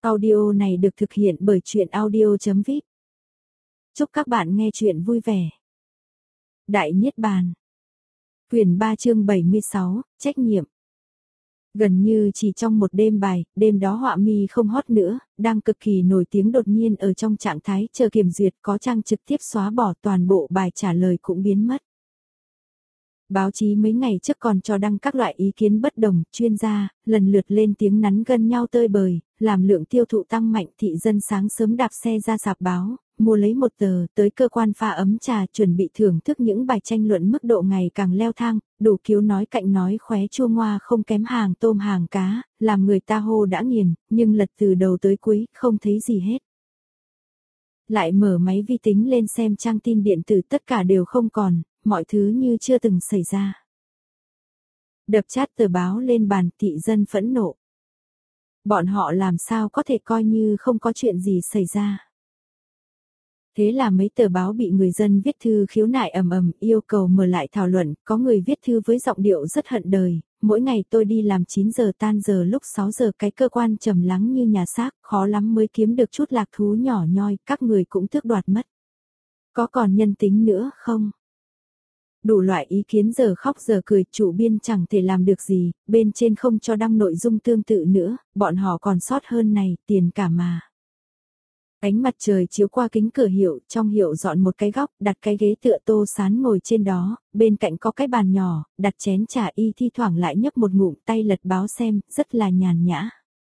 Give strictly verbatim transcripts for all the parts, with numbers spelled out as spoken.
Audio này được thực hiện bởi truyện audio chấm vip. Chúc các bạn nghe truyện vui vẻ. Đại Niết Bàn. Quyển ba chương bảy mươi sáu, trách nhiệm. Gần như chỉ trong một đêm bài, đêm đó Họa Mi không hot nữa, đang cực kỳ nổi tiếng đột nhiên ở trong trạng thái chờ kiểm duyệt có trang trực tiếp xóa bỏ toàn bộ bài trả lời cũng biến mất. Báo chí mấy ngày trước còn cho đăng các loại ý kiến bất đồng, chuyên gia, lần lượt lên tiếng nắn gân nhau tơi bời, làm lượng tiêu thụ tăng mạnh, thị dân sáng sớm đạp xe ra rạp báo, mua lấy một tờ, tới cơ quan pha ấm trà chuẩn bị thưởng thức những bài tranh luận mức độ ngày càng leo thang, đủ kiếu nói cạnh nói khóe chua ngoa không kém hàng tôm hàng cá, làm người ta hô đã nghiền, nhưng lật từ đầu tới cuối, không thấy gì hết. Lại mở máy vi tính lên xem trang tin điện tử, tất cả đều không còn, mọi thứ như chưa từng xảy ra. Đập chát tờ báo lên bàn, thị dân phẫn nộ. Bọn họ làm sao có thể coi như không có chuyện gì xảy ra. Thế là mấy tờ báo bị người dân viết thư khiếu nại ầm ầm, yêu cầu mở lại thảo luận, có người viết thư với giọng điệu rất hận đời, mỗi ngày tôi đi làm chín giờ tan giờ lúc sáu giờ, cái cơ quan trầm lắng như nhà xác, khó lắm mới kiếm được chút lạc thú nhỏ nhoi, các người cũng tước đoạt mất. Có còn nhân tính nữa không? Đủ loại ý kiến giờ khóc giờ cười, chủ biên chẳng thể làm được gì, bên trên không cho đăng nội dung tương tự nữa, bọn họ còn sót hơn này, tiền cả mà. Ánh mặt trời chiếu qua kính cửa hiệu, trong hiệu dọn một cái góc, đặt cái ghế tựa Tô Sán ngồi trên đó, bên cạnh có cái bàn nhỏ, đặt chén trà, y thi thoảng lại nhấp một ngụm, tay lật báo xem, rất là nhàn nhã.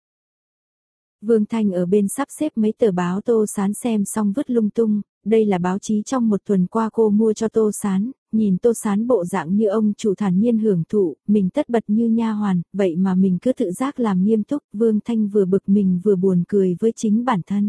Vương Thanh ở bên sắp xếp mấy tờ báo Tô Sán xem xong vứt lung tung, đây là báo chí trong một tuần qua cô mua cho Tô Sán, nhìn Tô Sán bộ dạng như ông chủ thản nhiên hưởng thụ, mình tất bật như nha hoàn, vậy mà mình cứ tự giác làm nghiêm túc, Vương Thanh vừa bực mình vừa buồn cười với chính bản thân.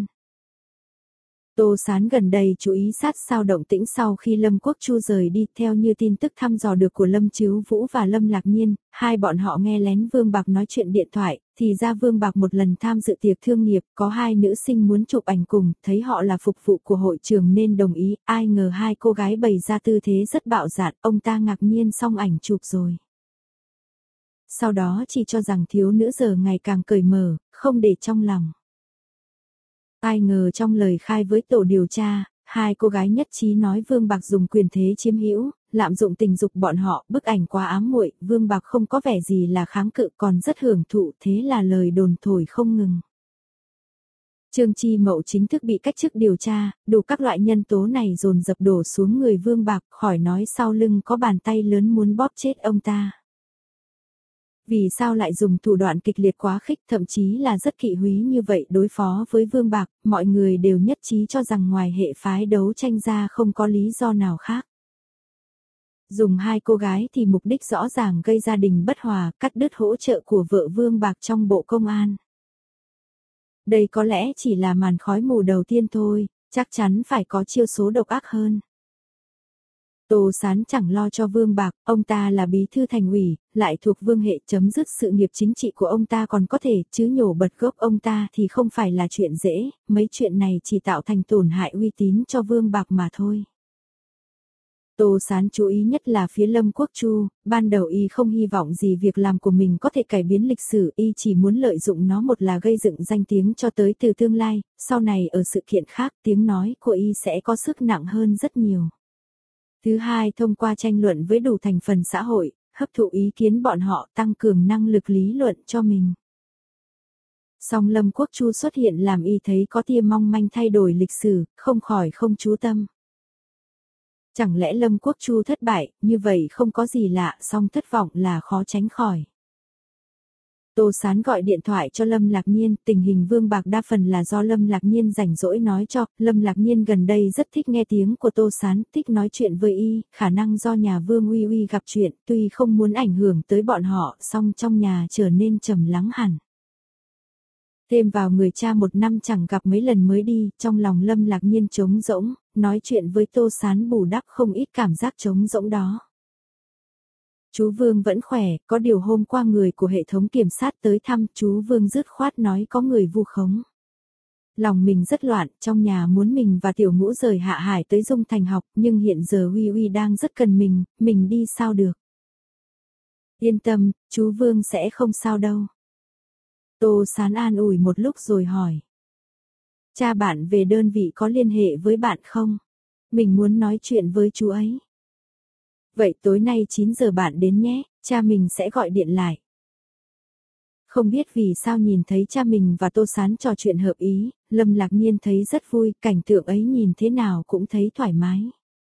Tô Sán gần đây chú ý sát sao động tĩnh sau khi Lâm Quốc Chu rời đi, theo như tin tức thăm dò được của Lâm Chứu Vũ và Lâm Lạc Nhiên, hai bọn họ nghe lén Vương Bạc nói chuyện điện thoại, thì ra Vương Bạc một lần tham dự tiệc thương nghiệp, có hai nữ sinh muốn chụp ảnh cùng, thấy họ là phục vụ của hội trường nên đồng ý, ai ngờ hai cô gái bày ra tư thế rất bạo dạn, ông ta ngạc nhiên xong ảnh chụp rồi. Sau đó chỉ cho rằng thiếu nữ giờ ngày càng cởi mở, không để trong lòng. Ai ngờ trong lời khai với tổ điều tra, hai cô gái nhất trí nói Vương Bạc dùng quyền thế chiếm hữu, lạm dụng tình dục bọn họ, bức ảnh quá ám muội, Vương Bạc không có vẻ gì là kháng cự còn rất hưởng thụ, thế là lời đồn thổi không ngừng. Trương Chi Mậu chính thức bị cách chức điều tra, đủ các loại nhân tố này dồn dập đổ xuống người Vương Bạc, khỏi nói sau lưng có bàn tay lớn muốn bóp chết ông ta. Vì sao lại dùng thủ đoạn kịch liệt quá khích, thậm chí là rất kỵ húy như vậy đối phó với Vương Bạc, mọi người đều nhất trí cho rằng ngoài hệ phái đấu tranh ra không có lý do nào khác. Dùng hai cô gái thì mục đích rõ ràng gây gia đình bất hòa, cắt đứt hỗ trợ của vợ Vương Bạc trong bộ công an. Đây có lẽ chỉ là màn khói mù đầu tiên thôi, chắc chắn phải có chiêu số độc ác hơn. Tô Sán chẳng lo cho Vương Bạc, ông ta là bí thư thành ủy, lại thuộc Vương hệ, chấm dứt sự nghiệp chính trị của ông ta còn có thể, chứ nhổ bật gốc ông ta thì không phải là chuyện dễ, mấy chuyện này chỉ tạo thành tổn hại uy tín cho Vương Bạc mà thôi. Tô Sán chú ý nhất là phía Lâm Quốc Chu, ban đầu y không hy vọng gì việc làm của mình có thể cải biến lịch sử, y chỉ muốn lợi dụng nó, một là gây dựng danh tiếng cho tới từ tương lai, sau này ở sự kiện khác tiếng nói của y sẽ có sức nặng hơn rất nhiều. Thứ hai, thông qua tranh luận với đủ thành phần xã hội, hấp thụ ý kiến bọn họ, tăng cường năng lực lý luận cho mình. Song Lâm Quốc Chu xuất hiện làm y thấy có tia mong manh thay đổi lịch sử, không khỏi không chú tâm. Chẳng lẽ Lâm Quốc Chu thất bại, như vậy không có gì lạ, song thất vọng là khó tránh khỏi. Tô Sán gọi điện thoại cho Lâm Lạc Nhiên, tình hình Vương Bạc đa phần là do Lâm Lạc Nhiên rảnh rỗi nói cho, Lâm Lạc Nhiên gần đây rất thích nghe tiếng của Tô Sán, thích nói chuyện với y, khả năng do nhà Vương Uy Uy gặp chuyện, tuy không muốn ảnh hưởng tới bọn họ, song trong nhà trở nên trầm lắng hẳn. Thêm vào người cha một năm chẳng gặp mấy lần mới đi, trong lòng Lâm Lạc Nhiên trống rỗng, nói chuyện với Tô Sán bù đắp không ít cảm giác trống rỗng đó. Chú Vương vẫn khỏe, có điều hôm qua người của hệ thống kiểm sát tới thăm, chú Vương dứt khoát nói có người vu khống. Lòng mình rất loạn, trong nhà muốn mình và Tiểu Ngũ rời Hạ Hải tới Dung Thành học, nhưng hiện giờ Huy Huy đang rất cần mình, mình đi sao được. Yên tâm, chú Vương sẽ không sao đâu. Tô Sán an ủi một lúc rồi hỏi. Cha bạn về đơn vị có liên hệ với bạn không? Mình muốn nói chuyện với chú ấy. Vậy tối nay chín giờ bạn đến nhé, cha mình sẽ gọi điện lại. Không biết vì sao nhìn thấy cha mình và Tô Sán trò chuyện hợp ý, Lâm Lạc Nhiên thấy rất vui, cảnh tượng ấy nhìn thế nào cũng thấy thoải mái.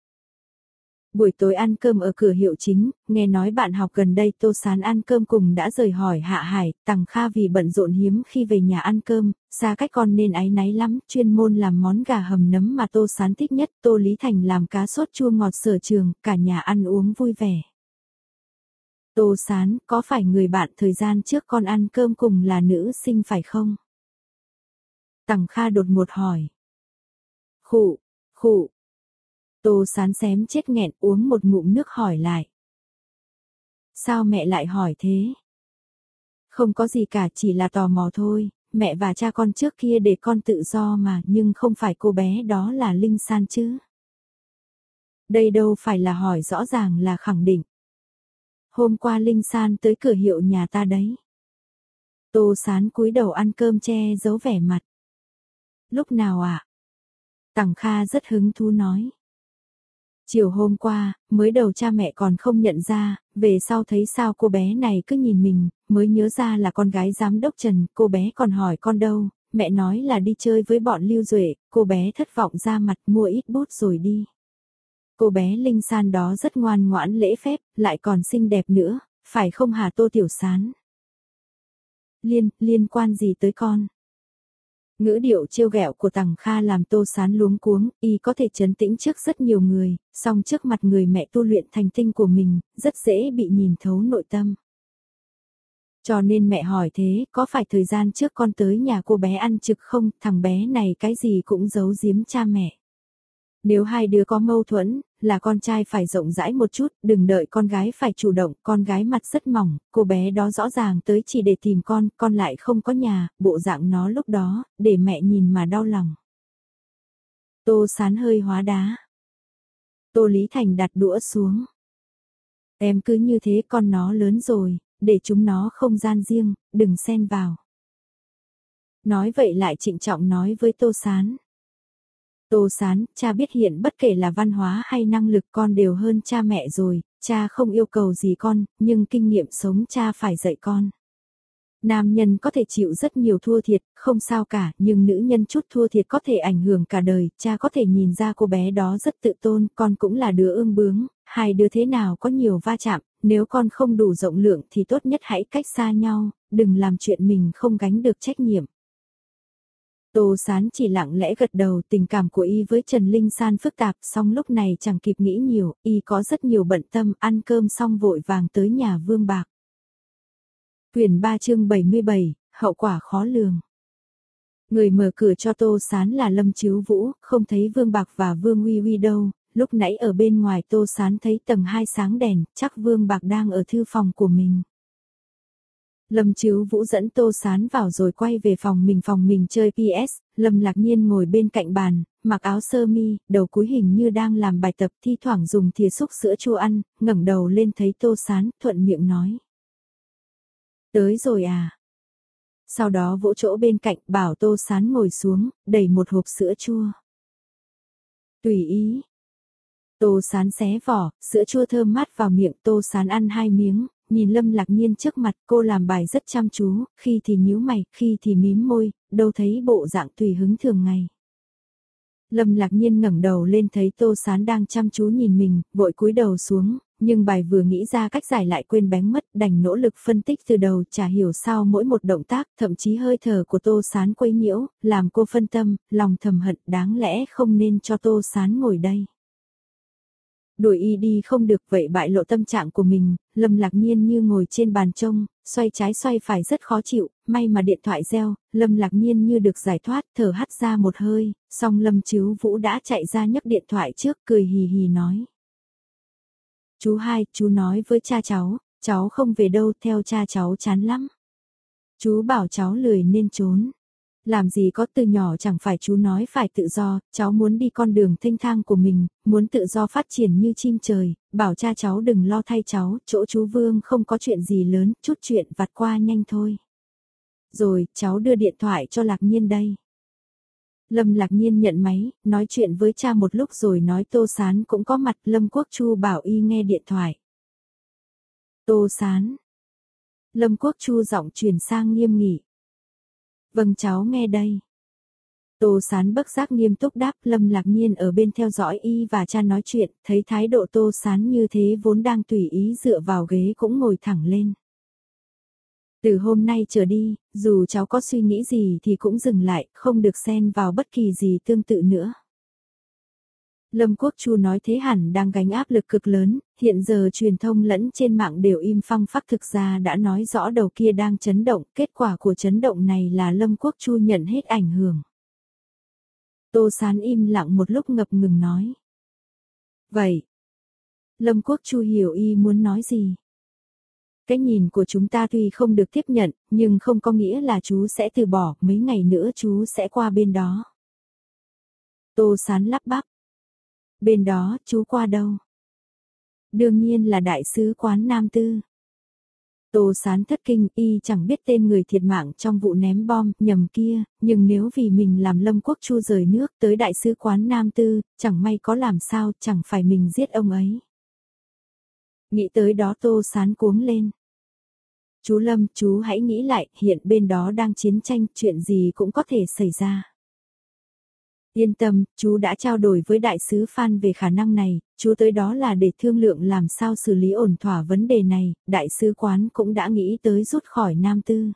Buổi tối ăn cơm ở cửa hiệu chính, nghe nói bạn học gần đây Tô Sán ăn cơm cùng đã rời hỏi Hạ Hải, Tằng Kha vì bận rộn hiếm khi về nhà ăn cơm, xa cách con nên áy náy lắm, chuyên môn làm món gà hầm nấm mà Tô Sán thích nhất, Tô Lý Thành làm cá sốt chua ngọt sở trường, cả nhà ăn uống vui vẻ. Tô Sán, có phải người bạn thời gian trước con ăn cơm cùng là nữ sinh phải không? Tằng Kha đột ngột hỏi. Khụ, khụ. Tô Sán xém chết nghẹn uống một ngụm nước hỏi lại. Sao mẹ lại hỏi thế? Không có gì cả, chỉ là tò mò thôi, mẹ và cha con trước kia để con tự do mà, nhưng không phải cô bé đó là Linh San chứ. Đây đâu phải là hỏi, rõ ràng là khẳng định. Hôm qua Linh San tới cửa hiệu nhà ta đấy. Tô Sán cúi đầu ăn cơm che giấu vẻ mặt. Lúc nào ạ? À? Tằng Kha rất hứng thú nói. Chiều hôm qua, mới đầu cha mẹ còn không nhận ra, về sau thấy sao cô bé này cứ nhìn mình, mới nhớ ra là con gái giám đốc Trần, cô bé còn hỏi con đâu, mẹ nói là đi chơi với bọn Lưu Duệ, cô bé thất vọng ra mặt mua ít bút rồi đi. Cô bé Linh San đó rất ngoan ngoãn lễ phép, lại còn xinh đẹp nữa, phải không hả Tô Tiểu Sán? Liên, liên quan gì tới con? Ngữ điệu trêu ghẹo của Tằng Kha làm Tô Sán luống cuống, y có thể trấn tĩnh trước rất nhiều người, song trước mặt người mẹ tu luyện thành tinh của mình, rất dễ bị nhìn thấu nội tâm. Cho nên mẹ hỏi thế, có phải thời gian trước con tới nhà cô bé ăn trực không, thằng bé này cái gì cũng giấu giếm cha mẹ. Nếu hai đứa có mâu thuẫn, là con trai phải rộng rãi một chút, đừng đợi con gái phải chủ động, con gái mặt rất mỏng, cô bé đó rõ ràng tới chỉ để tìm con, con lại không có nhà, bộ dạng nó lúc đó, để mẹ nhìn mà đau lòng. Tô Sán hơi hóa đá. Tô Lý Thành đặt đũa xuống. Em cứ như thế, con nó lớn rồi, để chúng nó không gian riêng, đừng xen vào. Nói vậy lại trịnh trọng nói với Tô Sán. Tô Sán, cha biết hiện bất kể là văn hóa hay năng lực con đều hơn cha mẹ rồi, cha không yêu cầu gì con, nhưng kinh nghiệm sống cha phải dạy con. Nam nhân có thể chịu rất nhiều thua thiệt, không sao cả, nhưng nữ nhân chút thua thiệt có thể ảnh hưởng cả đời, cha có thể nhìn ra cô bé đó rất tự tôn, con cũng là đứa ương bướng, hai đứa thế nào có nhiều va chạm, nếu con không đủ rộng lượng thì tốt nhất hãy cách xa nhau, đừng làm chuyện mình không gánh được trách nhiệm. Tô Sán chỉ lặng lẽ gật đầu, tình cảm của y với Trần Linh San phức tạp, song lúc này chẳng kịp nghĩ nhiều, y có rất nhiều bận tâm, ăn cơm xong vội vàng tới nhà Vương Bạc. Quyển ba chương bảy mươi bảy, hậu quả khó lường. Người mở cửa cho Tô Sán là Lâm Chứu Vũ, không thấy Vương Bạc và Vương Uy Uy đâu, lúc nãy ở bên ngoài Tô Sán thấy tầng hai sáng đèn, chắc Vương Bạc đang ở thư phòng của mình. Lâm Chứu Vũ dẫn Tô Sán vào rồi quay về phòng mình phòng mình chơi pê ét, Lâm Lạc Nhiên ngồi bên cạnh bàn, mặc áo sơ mi, đầu cúi hình như đang làm bài tập, thi thoảng dùng thìa xúc sữa chua ăn, ngẩng đầu lên thấy Tô Sán, thuận miệng nói. Tới rồi à? Sau đó vỗ chỗ bên cạnh bảo Tô Sán ngồi xuống, đẩy một hộp sữa chua. Tùy ý. Tô Sán xé vỏ, sữa chua thơm mát vào miệng, Tô Sán ăn hai miếng. Nhìn Lâm Lạc Nhiên trước mặt, cô làm bài rất chăm chú, khi thì nhíu mày, khi thì mím môi, đâu thấy bộ dạng tùy hứng thường ngày. Lâm Lạc Nhiên ngẩng đầu lên thấy Tô Sán đang chăm chú nhìn mình, vội cúi đầu xuống, nhưng bài vừa nghĩ ra cách giải lại quên bén mất, đành nỗ lực phân tích từ đầu, chả hiểu sao mỗi một động tác, thậm chí hơi thở của Tô Sán quấy nhiễu, làm cô phân tâm, lòng thầm hận, đáng lẽ không nên cho Tô Sán ngồi đây. Đuổi y đi không được, vậy bại lộ tâm trạng của mình, Lâm Lạc Nhiên như ngồi trên bàn trông, xoay trái xoay phải rất khó chịu, may mà điện thoại reo, Lâm Lạc Nhiên như được giải thoát, thở hắt ra một hơi, xong Lâm Chứu Vũ đã chạy ra nhấc điện thoại trước, cười hì hì nói. Chú hai, chú nói với cha cháu, cháu không về đâu, theo cha cháu chán lắm. Chú bảo cháu lười nên trốn. Làm gì có, từ nhỏ chẳng phải chú nói phải tự do, cháu muốn đi con đường thênh thang của mình, muốn tự do phát triển như chim trời, bảo cha cháu đừng lo thay cháu, chỗ chú Vương không có chuyện gì lớn, chút chuyện vặt qua nhanh thôi. Rồi, cháu đưa điện thoại cho Lạc Nhiên đây. Lâm Lạc Nhiên nhận máy, nói chuyện với cha một lúc rồi nói Tô Sán cũng có mặt. Lâm Quốc Chu bảo y nghe điện thoại. Tô Sán. Lâm Quốc Chu giọng chuyển sang nghiêm nghị. Vâng cháu nghe đây. Tô Sán bất giác nghiêm túc đáp. Lâm Lạc Nhiên ở bên theo dõi y và cha nói chuyện, thấy thái độ Tô Sán như thế vốn đang tùy ý dựa vào ghế cũng ngồi thẳng lên. Từ hôm nay trở đi, dù cháu có suy nghĩ gì thì cũng dừng lại, không được xen vào bất kỳ gì tương tự nữa. Lâm Quốc Chu nói thế hẳn đang gánh áp lực cực lớn, hiện giờ truyền thông lẫn trên mạng đều im phăng phắc, thực ra đã nói rõ đầu kia đang chấn động, kết quả của chấn động này là Lâm Quốc Chu nhận hết ảnh hưởng. Tô Sán im lặng một lúc ngập ngừng nói. Vậy. Lâm Quốc Chu hiểu y muốn nói gì. Cái nhìn của chúng ta tuy không được tiếp nhận, nhưng không có nghĩa là chú sẽ từ bỏ, mấy ngày nữa chú sẽ qua bên đó. Tô Sán lắp bắp. Bên đó, chú qua đâu? Đương nhiên là đại sứ quán Nam Tư. Tô Sán thất kinh, y chẳng biết tên người thiệt mạng trong vụ ném bom nhầm kia, nhưng nếu vì mình làm Lâm Quốc Chu rời nước tới đại sứ quán Nam Tư, chẳng may có làm sao, chẳng phải mình giết ông ấy. Nghĩ tới đó Tô Sán cuống lên. Chú Lâm, chú hãy nghĩ lại, hiện bên đó đang chiến tranh, chuyện gì cũng có thể xảy ra. Yên tâm, chú đã trao đổi với đại sứ Phan về khả năng này, chú tới đó là để thương lượng làm sao xử lý ổn thỏa vấn đề này, đại sứ quán cũng đã nghĩ tới rút khỏi Nam Tư.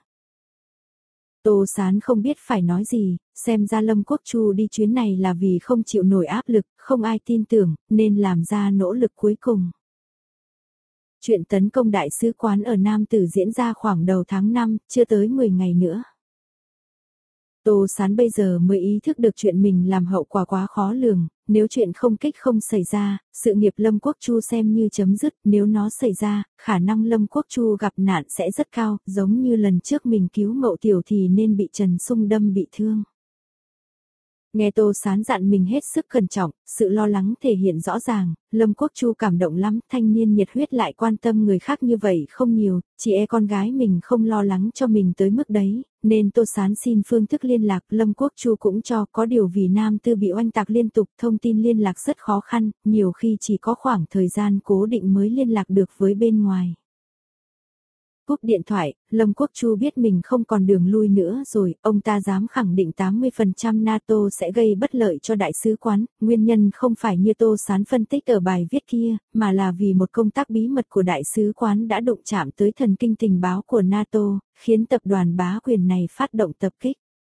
Tô Sán không biết phải nói gì, xem ra Lâm Quốc Chu đi chuyến này là vì không chịu nổi áp lực, không ai tin tưởng, nên làm ra nỗ lực cuối cùng. Chuyện tấn công đại sứ quán ở Nam Tử diễn ra khoảng đầu tháng năm, chưa tới mười ngày nữa. Tô Sán bây giờ mới ý thức được chuyện mình làm hậu quả quá khó lường, nếu chuyện không kích không xảy ra, sự nghiệp Lâm Quốc Chu xem như chấm dứt, nếu nó xảy ra, khả năng Lâm Quốc Chu gặp nạn sẽ rất cao, giống như lần trước mình cứu Mậu Tiểu thì nên bị Trần Sung đâm bị thương. Nghe Tô Sán dặn mình hết sức cẩn trọng, sự lo lắng thể hiện rõ ràng, Lâm Quốc Chu cảm động lắm, thanh niên nhiệt huyết lại quan tâm người khác như vậy không nhiều, chỉ e con gái mình không lo lắng cho mình tới mức đấy, nên Tô Sán xin phương thức liên lạc, Lâm Quốc Chu cũng cho, có điều vì Nam Tư bị oanh tạc liên tục, thông tin liên lạc rất khó khăn, nhiều khi chỉ có khoảng thời gian cố định mới liên lạc được với bên ngoài. Cúp điện thoại, Lâm Quốc Chu biết mình không còn đường lui nữa rồi, ông ta dám khẳng định tám mươi phần trăm NATO sẽ gây bất lợi cho đại sứ quán, nguyên nhân không phải như Tô Sán phân tích ở bài viết kia, mà là vì một công tác bí mật của đại sứ quán đã đụng chạm tới thần kinh tình báo của NATO, khiến tập đoàn bá quyền này phát động tập kích.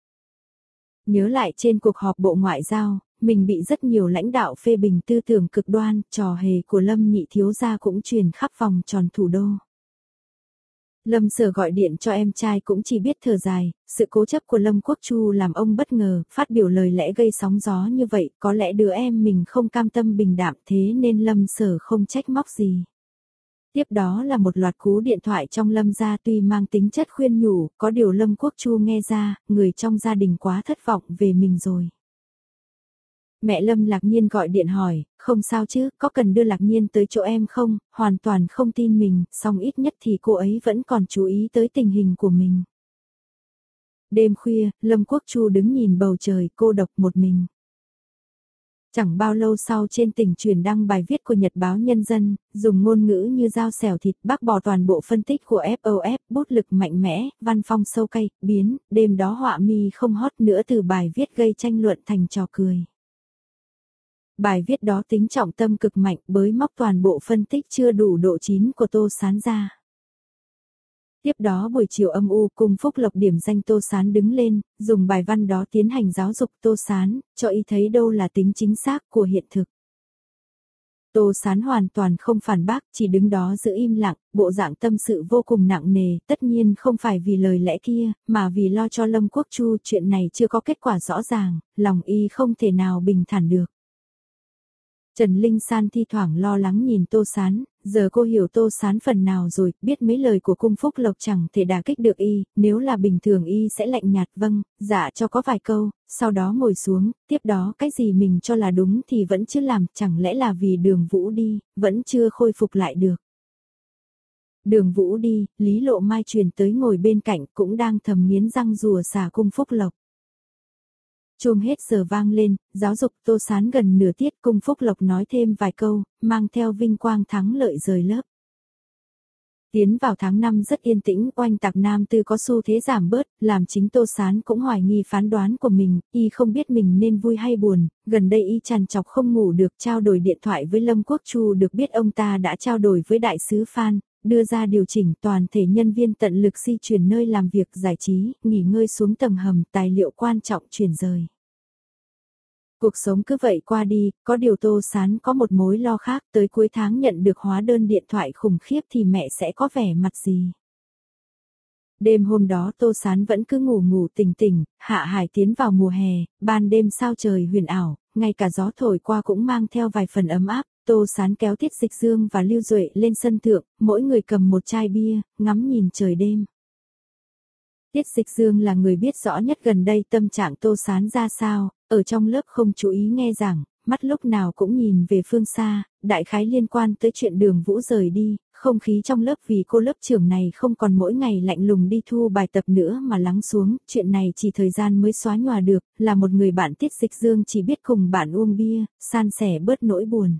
Nhớ lại trên cuộc họp Bộ Ngoại giao, mình bị rất nhiều lãnh đạo phê bình tư tưởng cực đoan, trò hề của Lâm nhị thiếu gia cũng truyền khắp vòng tròn thủ đô. Lâm Sở gọi điện cho em trai cũng chỉ biết thở dài, sự cố chấp của Lâm Quốc Chu làm ông bất ngờ, phát biểu lời lẽ gây sóng gió như vậy, có lẽ đứa em mình không cam tâm bình đạm thế nên Lâm Sở không trách móc gì. Tiếp đó là một loạt cú điện thoại trong Lâm gia tuy mang tính chất khuyên nhủ, có điều Lâm Quốc Chu nghe ra, người trong gia đình quá thất vọng về mình rồi. Mẹ Lâm Lạc Nhiên gọi điện hỏi, không sao chứ, có cần đưa Lạc Nhiên tới chỗ em không, hoàn toàn không tin mình, song ít nhất thì cô ấy vẫn còn chú ý tới tình hình của mình. Đêm khuya, Lâm Quốc Chu đứng nhìn bầu trời cô độc một mình. Chẳng bao lâu sau trên tỉnh truyền đăng bài viết của Nhật báo Nhân dân, dùng ngôn ngữ như dao xẻo thịt bác bỏ toàn bộ phân tích của ép o ép, bút lực mạnh mẽ, văn phong sâu cay, biến, đêm đó họa mi không hot nữa từ bài viết gây tranh luận thành trò cười. Bài viết đó tính trọng tâm cực mạnh bới móc toàn bộ phân tích chưa đủ độ chín của Tô Sán ra. Tiếp đó buổi chiều âm u cùng Phúc Lộc điểm danh Tô Sán đứng lên, dùng bài văn đó tiến hành giáo dục Tô Sán, cho ý thấy đâu là tính chính xác của hiện thực. Tô Sán hoàn toàn không phản bác, chỉ đứng đó giữ im lặng, bộ dạng tâm sự vô cùng nặng nề, tất nhiên không phải vì lời lẽ kia, mà vì lo cho Lâm Quốc Chu chuyện này chưa có kết quả rõ ràng, lòng y không thể nào bình thản được. Trần Linh San thi thoảng lo lắng nhìn Tô Sán, giờ cô hiểu Tô Sán phần nào rồi, biết mấy lời của cung Phúc Lộc chẳng thể đả kích được y, nếu là bình thường y sẽ lạnh nhạt vâng, dạ cho có vài câu, sau đó ngồi xuống, tiếp đó cái gì mình cho là đúng thì vẫn chưa làm, chẳng lẽ là vì Đường Vũ đi, vẫn chưa khôi phục lại được. Đường Vũ đi, Lý Lộ Mai truyền tới ngồi bên cạnh cũng đang thầm nghiến răng rùa xả cung Phúc Lộc. Chuông hết giờ vang lên, giáo dục Tô Sán gần nửa tiết, cung Phúc Lộc nói thêm vài câu, mang theo vinh quang thắng lợi rời lớp. Tiến vào tháng năm rất yên tĩnh, oanh tạc nam tư có xu thế giảm bớt, làm chính Tô Sán cũng hoài nghi phán đoán của mình, y không biết mình nên vui hay buồn, gần đây y trằn trọc không ngủ được, trao đổi điện thoại với Lâm Quốc Chu, được biết ông ta đã trao đổi với đại sứ Phan, đưa ra điều chỉnh toàn thể nhân viên tận lực di chuyển nơi làm việc giải trí, nghỉ ngơi xuống tầng hầm, tài liệu quan trọng chuyển rời. Cuộc sống cứ vậy qua đi, có điều Tô Sán có một mối lo khác, tới cuối tháng nhận được hóa đơn điện thoại khủng khiếp thì mẹ sẽ có vẻ mặt gì. Đêm hôm đó Tô Sán vẫn cứ ngủ ngủ tỉnh tỉnh, Hạ Hải tiến vào mùa hè, ban đêm sao trời huyền ảo, ngay cả gió thổi qua cũng mang theo vài phần ấm áp. Tô Sán kéo Tiết Dịch Dương và Lưu Duệ lên sân thượng, mỗi người cầm một chai bia, ngắm nhìn trời đêm. Tiết Dịch Dương là người biết rõ nhất gần đây tâm trạng Tô Sán ra sao, ở trong lớp không chú ý nghe giảng, mắt lúc nào cũng nhìn về phương xa, đại khái liên quan tới chuyện Đường Vũ rời đi, không khí trong lớp vì cô lớp trưởng này không còn mỗi ngày lạnh lùng đi thu bài tập nữa mà lắng xuống, chuyện này chỉ thời gian mới xóa nhòa được, là một người bạn Tiết Dịch Dương chỉ biết cùng bạn uống bia, san sẻ bớt nỗi buồn.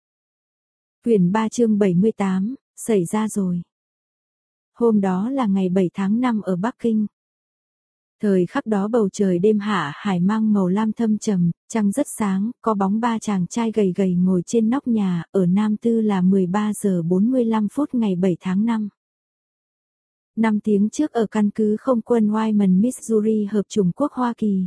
Quyển ba chương bảy mươi tám, xảy ra rồi. Hôm đó là ngày bảy tháng năm ở Bắc Kinh. Thời khắc đó bầu trời đêm Hạ Hải mang màu lam thâm trầm, trăng rất sáng, có bóng ba chàng trai gầy gầy ngồi trên nóc nhà, ở Nam Tư là mười ba giờ bốn mươi lăm phút ngày bảy tháng năm. Năm tiếng trước ở căn cứ không quân Wyman, Missouri hợp chủng quốc Hoa Kỳ.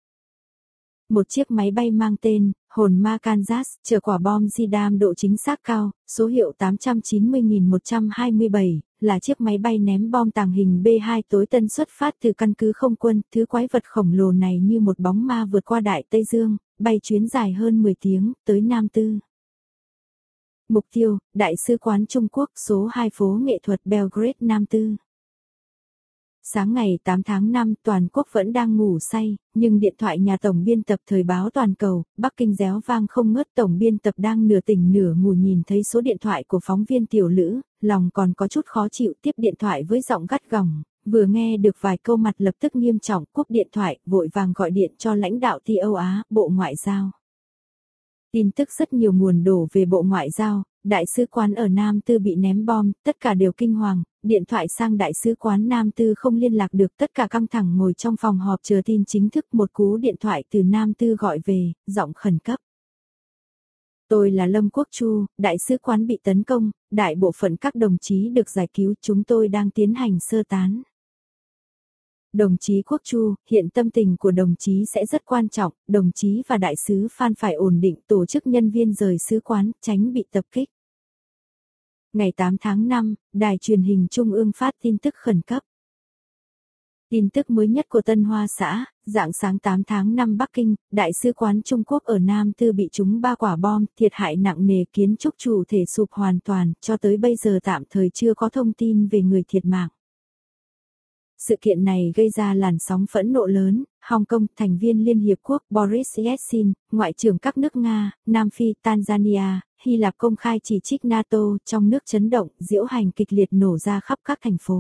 Một chiếc máy bay mang tên Hồn Ma Kansas chở quả bom Zidam độ chính xác cao, số hiệu tám trăm chín mươi nghìn một trăm hai mươi bảy, là chiếc máy bay ném bom tàng hình B hai tối tân xuất phát từ căn cứ không quân. Thứ quái vật khổng lồ này như một bóng ma vượt qua Đại Tây Dương, bay chuyến dài hơn mười tiếng, tới Nam Tư. Mục tiêu, Đại sứ quán Trung Quốc số hai phố nghệ thuật Belgrade, Nam Tư. Sáng ngày tám tháng năm, toàn quốc vẫn đang ngủ say, nhưng điện thoại nhà tổng biên tập thời báo Toàn cầu, Bắc Kinh réo vang không ngớt. Tổng biên tập đang nửa tỉnh nửa ngủ nhìn thấy số điện thoại của phóng viên Tiểu Lữ, lòng còn có chút khó chịu, tiếp điện thoại với giọng gắt gỏng, vừa nghe được vài câu mặt lập tức nghiêm trọng, cúp điện thoại, vội vàng gọi điện cho lãnh đạo Ti Âu Á, Bộ Ngoại giao. Tin tức rất nhiều nguồn đổ về Bộ Ngoại giao, Đại sứ quán ở Nam Tư bị ném bom, tất cả đều kinh hoàng, điện thoại sang Đại sứ quán Nam Tư không liên lạc được, tất cả căng thẳng ngồi trong phòng họp chờ tin chính thức. Một cú điện thoại từ Nam Tư gọi về, giọng khẩn cấp. Tôi là Lâm Quốc Chu, Đại sứ quán bị tấn công, đại bộ phận các đồng chí được giải cứu, chúng tôi đang tiến hành sơ tán. Đồng chí Quốc Chu, hiện tâm tình của đồng chí sẽ rất quan trọng, đồng chí và đại sứ Phan phải ổn định tổ chức nhân viên rời sứ quán, tránh bị tập kích. Ngày tám tháng năm, Đài truyền hình Trung ương phát tin tức khẩn cấp. Tin tức mới nhất của Tân Hoa xã, rạng sáng tám tháng năm Bắc Kinh, Đại sứ quán Trung Quốc ở Nam Tư bị trúng ba quả bom, thiệt hại nặng nề, kiến trúc chủ thể sụp hoàn toàn, cho tới bây giờ tạm thời chưa có thông tin về người thiệt mạng. Sự kiện này gây ra làn sóng phẫn nộ lớn, Hong Kong, thành viên Liên Hiệp Quốc Boris Yeltsin, Ngoại trưởng các nước Nga, Nam Phi, Tanzania, Hy Lạp công khai chỉ trích NATO, trong nước chấn động, diễu hành kịch liệt nổ ra khắp các thành phố.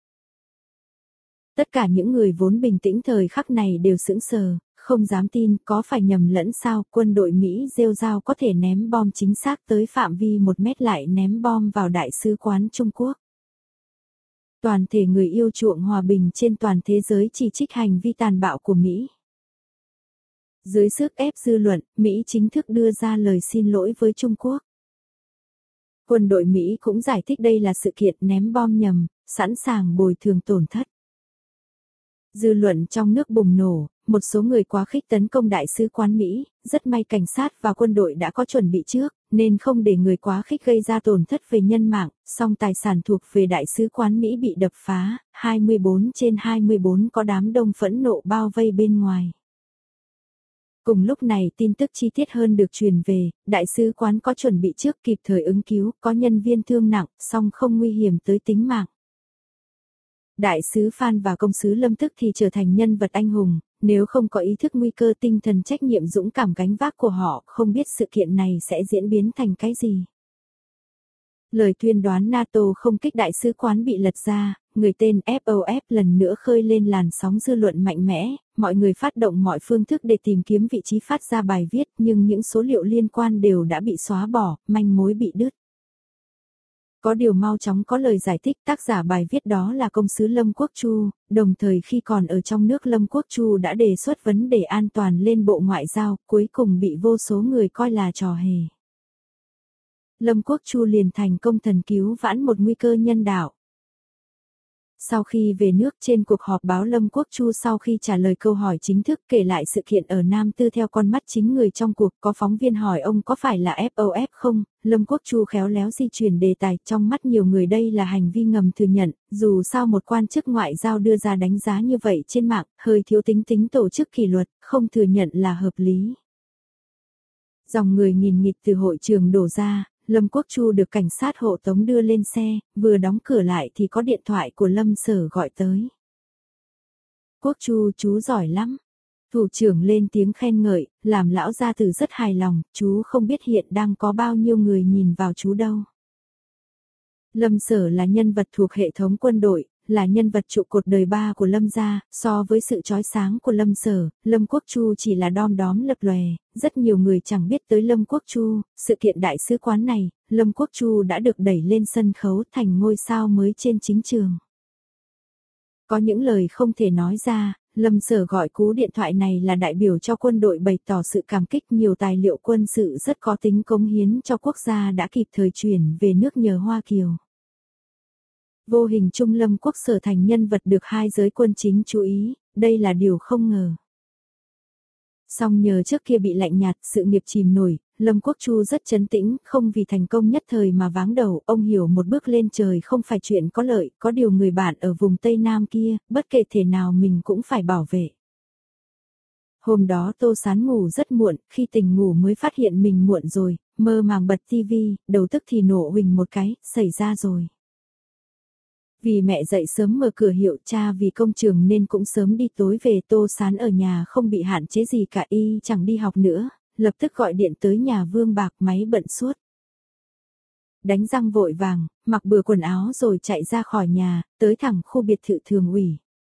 Tất cả những người vốn bình tĩnh thời khắc này đều sững sờ, không dám tin, có phải nhầm lẫn sao, quân đội Mỹ rêu rao có thể ném bom chính xác tới phạm vi một mét lại ném bom vào Đại sứ quán Trung Quốc. Toàn thể người yêu chuộng hòa bình trên toàn thế giới chỉ trích hành vi tàn bạo của Mỹ. Dưới sức ép dư luận, Mỹ chính thức đưa ra lời xin lỗi với Trung Quốc. Quân đội Mỹ cũng giải thích đây là sự kiện ném bom nhầm, sẵn sàng bồi thường tổn thất. Dư luận trong nước bùng nổ, một số người quá khích tấn công Đại sứ quán Mỹ, rất may cảnh sát và quân đội đã có chuẩn bị trước, nên không để người quá khích gây ra tổn thất về nhân mạng, song tài sản thuộc về Đại sứ quán Mỹ bị đập phá, hai mươi bốn trên hai mươi bốn có đám đông phẫn nộ bao vây bên ngoài. Cùng lúc này tin tức chi tiết hơn được truyền về, Đại sứ quán có chuẩn bị trước kịp thời ứng cứu, có nhân viên thương nặng, song không nguy hiểm tới tính mạng. Đại sứ Phan và công sứ Lâm tức thì trở thành nhân vật anh hùng, nếu không có ý thức nguy cơ tinh thần trách nhiệm dũng cảm gánh vác của họ, không biết sự kiện này sẽ diễn biến thành cái gì. Lời tuyên đoán NATO không kích đại sứ quán bị lật ra, người tên ép o ép lần nữa khơi lên làn sóng dư luận mạnh mẽ, mọi người phát động mọi phương thức để tìm kiếm vị trí phát ra bài viết nhưng những số liệu liên quan đều đã bị xóa bỏ, manh mối bị đứt. Có điều mau chóng có lời giải thích tác giả bài viết đó là công sứ Lâm Quốc Chu, đồng thời khi còn ở trong nước Lâm Quốc Chu đã đề xuất vấn đề an toàn lên Bộ Ngoại giao, cuối cùng bị vô số người coi là trò hề. Lâm Quốc Chu liền thành công thần cứu vãn một nguy cơ nhân đạo. Sau khi về nước trên cuộc họp báo Lâm Quốc Chu sau khi trả lời câu hỏi chính thức kể lại sự kiện ở Nam Tư theo con mắt chính người trong cuộc, có phóng viên hỏi ông có phải là ép o ép không, Lâm Quốc Chu khéo léo di chuyển đề tài, trong mắt nhiều người đây là hành vi ngầm thừa nhận, dù sao một quan chức ngoại giao đưa ra đánh giá như vậy trên mạng, hơi thiếu tính tính tổ chức kỷ luật, không thừa nhận là hợp lý. Dòng người nghìn nghịt từ hội trường đổ ra. Lâm Quốc Chu được cảnh sát hộ tống đưa lên xe, vừa đóng cửa lại thì có điện thoại của Lâm Sở gọi tới. Quốc Chu chú giỏi lắm. Thủ trưởng lên tiếng khen ngợi, làm lão gia tử rất hài lòng, chú không biết hiện đang có bao nhiêu người nhìn vào chú đâu. Lâm Sở là nhân vật thuộc hệ thống quân đội, là nhân vật trụ cột đời ba của Lâm gia, so với sự chói sáng của Lâm Sở, Lâm Quốc Chu chỉ là đom đóm lập lòe, rất nhiều người chẳng biết tới Lâm Quốc Chu, sự kiện đại sứ quán này, Lâm Quốc Chu đã được đẩy lên sân khấu thành ngôi sao mới trên chính trường. Có những lời không thể nói ra, Lâm Sở gọi cú điện thoại này là đại biểu cho quân đội bày tỏ sự cảm kích, nhiều tài liệu quân sự rất có tính cống hiến cho quốc gia đã kịp thời chuyển về nước nhờ Hoa Kiều. Vô hình chung Lâm Quốc Sở thành nhân vật được hai giới quân chính chú ý, đây là điều không ngờ. Song nhờ trước kia bị lạnh nhạt, sự nghiệp chìm nổi, Lâm Quốc Chu rất trấn tĩnh, không vì thành công nhất thời mà váng đầu, ông hiểu một bước lên trời không phải chuyện có lợi, có điều người bạn ở vùng Tây Nam kia, bất kể thể nào mình cũng phải bảo vệ. Hôm đó Tô Sán ngủ rất muộn, khi tỉnh ngủ mới phát hiện mình muộn rồi, mơ màng bật tivi, đầu tức thì nổ huỳnh một cái, xảy ra rồi. Vì mẹ dậy sớm mở cửa hiệu, cha vì công trường nên cũng sớm đi, tối về Tô Sán ở nhà không bị hạn chế gì cả, y chẳng đi học nữa, lập tức gọi điện tới nhà Vương Bạc, máy bận suốt. Đánh răng vội vàng, mặc bừa quần áo rồi chạy ra khỏi nhà, tới thẳng khu biệt thự thường ủy.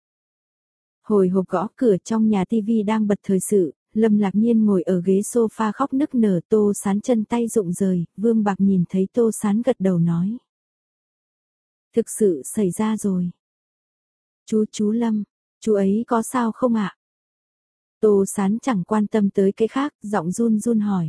Hồi hộp gõ cửa, trong nhà tivi đang bật thời sự, Lâm Lạc Nhiên ngồi ở ghế sofa khóc nức nở, Tô Sán chân tay rụng rời, Vương Bạc nhìn thấy Tô Sán gật đầu nói. Thực sự xảy ra rồi. Chú chú Lâm, chú ấy có sao không ạ? Tô Sán chẳng quan tâm tới cái khác, giọng run run hỏi.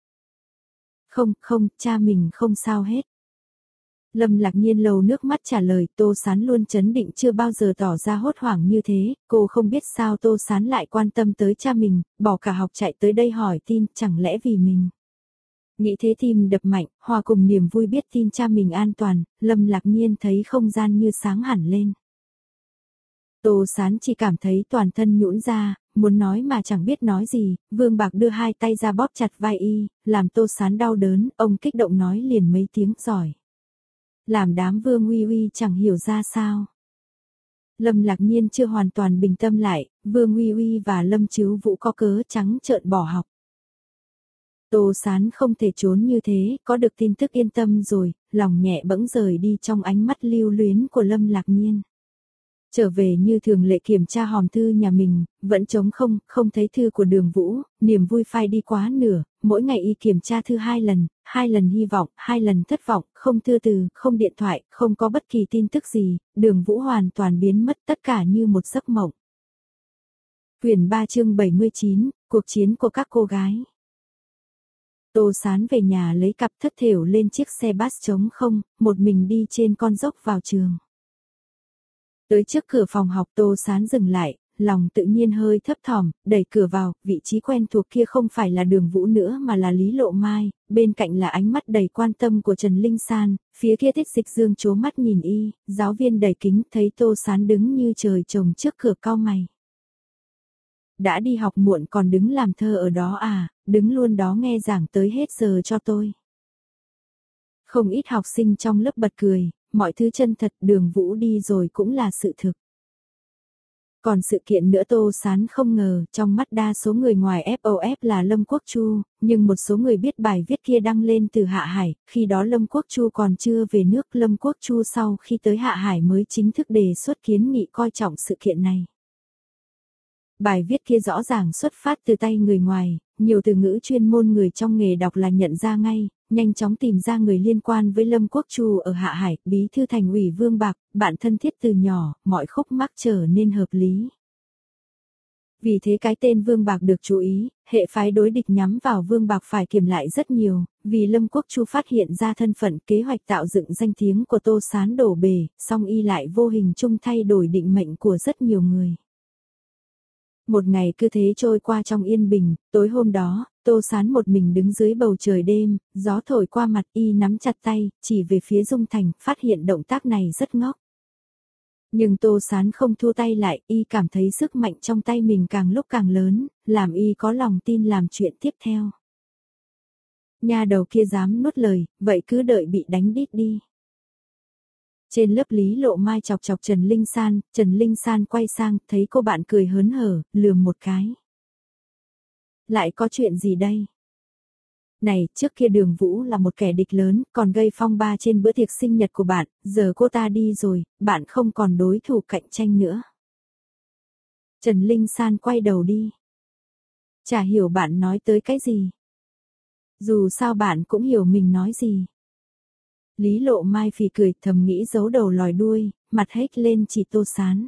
Không, không, cha mình không sao hết. Lâm Lạc Nhiên lầu nước mắt trả lời, Tô Sán luôn trấn định chưa bao giờ tỏ ra hốt hoảng như thế, cô không biết sao Tô Sán lại quan tâm tới cha mình, bỏ cả học chạy tới đây hỏi tin, chẳng lẽ vì mình. Nghĩ thế tim đập mạnh, hòa cùng niềm vui biết tin cha mình an toàn, Lâm Lạc Nhiên thấy không gian như sáng hẳn lên. Tô Sán chỉ cảm thấy toàn thân nhũn ra, muốn nói mà chẳng biết nói gì, Vương Bạc đưa hai tay ra bóp chặt vai y, làm Tô Sán đau đớn, ông kích động nói liền mấy tiếng giỏi. Làm đám Vương Uy Uy chẳng hiểu ra sao. Lâm Lạc Nhiên chưa hoàn toàn bình tâm lại, Vương Uy Uy và Lâm Chứu Vũ có cớ trắng trợn bỏ học. Tô Sán không thể trốn như thế, có được tin tức yên tâm rồi, lòng nhẹ bẫng rời đi trong ánh mắt lưu luyến của Lâm Lạc Nhiên. Trở về như thường lệ kiểm tra hòm thư nhà mình, vẫn trống không, không thấy thư của Đường Vũ, niềm vui phai đi quá nửa, mỗi ngày y kiểm tra thư hai lần, hai lần hy vọng, hai lần thất vọng, không thư từ, không điện thoại, không có bất kỳ tin tức gì, Đường Vũ hoàn toàn biến mất, tất cả như một giấc mộng. Quyển ba chương bảy mươi chín, cuộc chiến của các cô gái. Tô Sán về nhà lấy cặp thất thểu lên chiếc xe bus trống không, một mình đi trên con dốc vào trường. Tới trước cửa phòng học Tô Sán dừng lại, lòng tự nhiên hơi thấp thỏm, đẩy cửa vào, vị trí quen thuộc kia không phải là Đường Vũ nữa mà là Lý Lộ Mai, bên cạnh là ánh mắt đầy quan tâm của Trần Linh San, phía kia Thích Dịch Dương trố mắt nhìn y, giáo viên đẩy kính thấy Tô Sán đứng như trời trồng trước cửa cau mày. Đã đi học muộn còn đứng làm thơ ở đó à, đứng luôn đó nghe giảng tới hết giờ cho tôi. Không ít học sinh trong lớp bật cười, mọi thứ chân thật, Đường Vũ đi rồi cũng là sự thực. Còn sự kiện nữa Tô Sán không ngờ, trong mắt đa số người ngoài ép o ép là Lâm Quốc Chu, nhưng một số người biết bài viết kia đăng lên từ Hạ Hải, khi đó Lâm Quốc Chu còn chưa về nước. Lâm Quốc Chu sau khi tới Hạ Hải mới chính thức đề xuất kiến nghị coi trọng sự kiện này. Bài viết kia rõ ràng xuất phát từ tay người ngoài, nhiều từ ngữ chuyên môn người trong nghề đọc là nhận ra ngay, nhanh chóng tìm ra người liên quan với Lâm Quốc Chu ở Hạ Hải, bí thư thành ủy Vương Bạc, bạn thân thiết từ nhỏ, mọi khúc mắc trở nên hợp lý. Vì thế cái tên Vương Bạc được chú ý, hệ phái đối địch nhắm vào Vương Bạc phải kiểm lại rất nhiều, vì Lâm Quốc Chu phát hiện ra thân phận kế hoạch tạo dựng danh tiếng của Tô Sán đổ bể, song y lại vô hình chung thay đổi định mệnh của rất nhiều người. Một ngày cứ thế trôi qua trong yên bình, tối hôm đó, Tô Sán một mình đứng dưới bầu trời đêm, gió thổi qua mặt y nắm chặt tay, chỉ về phía Dung Thành, phát hiện động tác này rất ngốc. Nhưng Tô Sán không thua tay lại, y cảm thấy sức mạnh trong tay mình càng lúc càng lớn, làm y có lòng tin làm chuyện tiếp theo. Nha đầu kia dám nuốt lời, vậy cứ đợi bị đánh đít đi. Trên lớp Lý Lộ Mai chọc chọc Trần Linh San, Trần Linh San quay sang, thấy cô bạn cười hớn hở, lườm một cái. Lại có chuyện gì đây? Này, trước kia Đường Vũ là một kẻ địch lớn, còn gây phong ba trên bữa tiệc sinh nhật của bạn, giờ cô ta đi rồi, bạn không còn đối thủ cạnh tranh nữa. Trần Linh San quay đầu đi. Chả hiểu bạn nói tới cái gì. Dù sao bạn cũng hiểu mình nói gì. Lý Lộ Mai phì cười, thầm nghĩ giấu đầu lòi đuôi, mặt hết lên chỉ Tô Sán.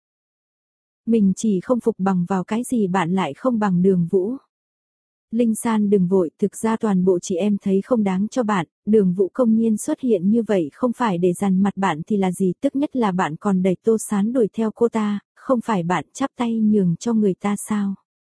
Mình chỉ không phục bằng vào cái gì bạn lại không bằng Đường Vũ. Linh San đừng vội, thực ra toàn bộ chị em thấy không đáng cho bạn, Đường Vũ công nhiên xuất hiện như vậy không phải để dằn mặt bạn thì là gì, tức nhất là bạn còn đẩy Tô Sán đuổi theo cô ta, không phải bạn chắp tay nhường cho người ta sao?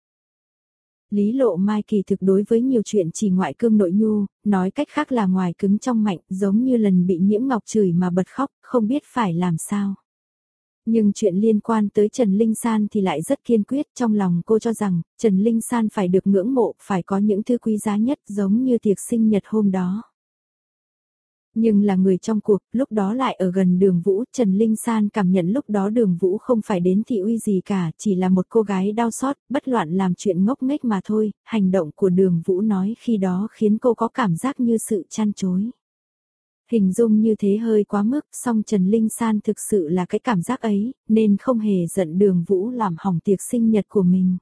Lý Lộ Mai kỳ thực đối với nhiều chuyện chỉ ngoại cương nội nhu, nói cách khác là ngoài cứng trong mạnh, giống như lần bị Nhiễm Ngọc chửi mà bật khóc, không biết phải làm sao. Nhưng chuyện liên quan tới Trần Linh San thì lại rất kiên quyết, trong lòng cô cho rằng, Trần Linh San phải được ngưỡng mộ, phải có những thứ quý giá nhất giống như tiệc sinh nhật hôm đó. Nhưng là người trong cuộc, lúc đó lại ở gần Đường Vũ, Trần Linh San cảm nhận lúc đó Đường Vũ không phải đến thị uy gì cả, chỉ là một cô gái đau xót, bất loạn làm chuyện ngốc nghếch mà thôi, hành động của Đường Vũ nói khi đó khiến cô có cảm giác như sự chăn chối. Hình dung như thế hơi quá mức, song Trần Linh San thực sự là cái cảm giác ấy, nên không hề giận Đường Vũ làm hỏng tiệc sinh nhật của mình.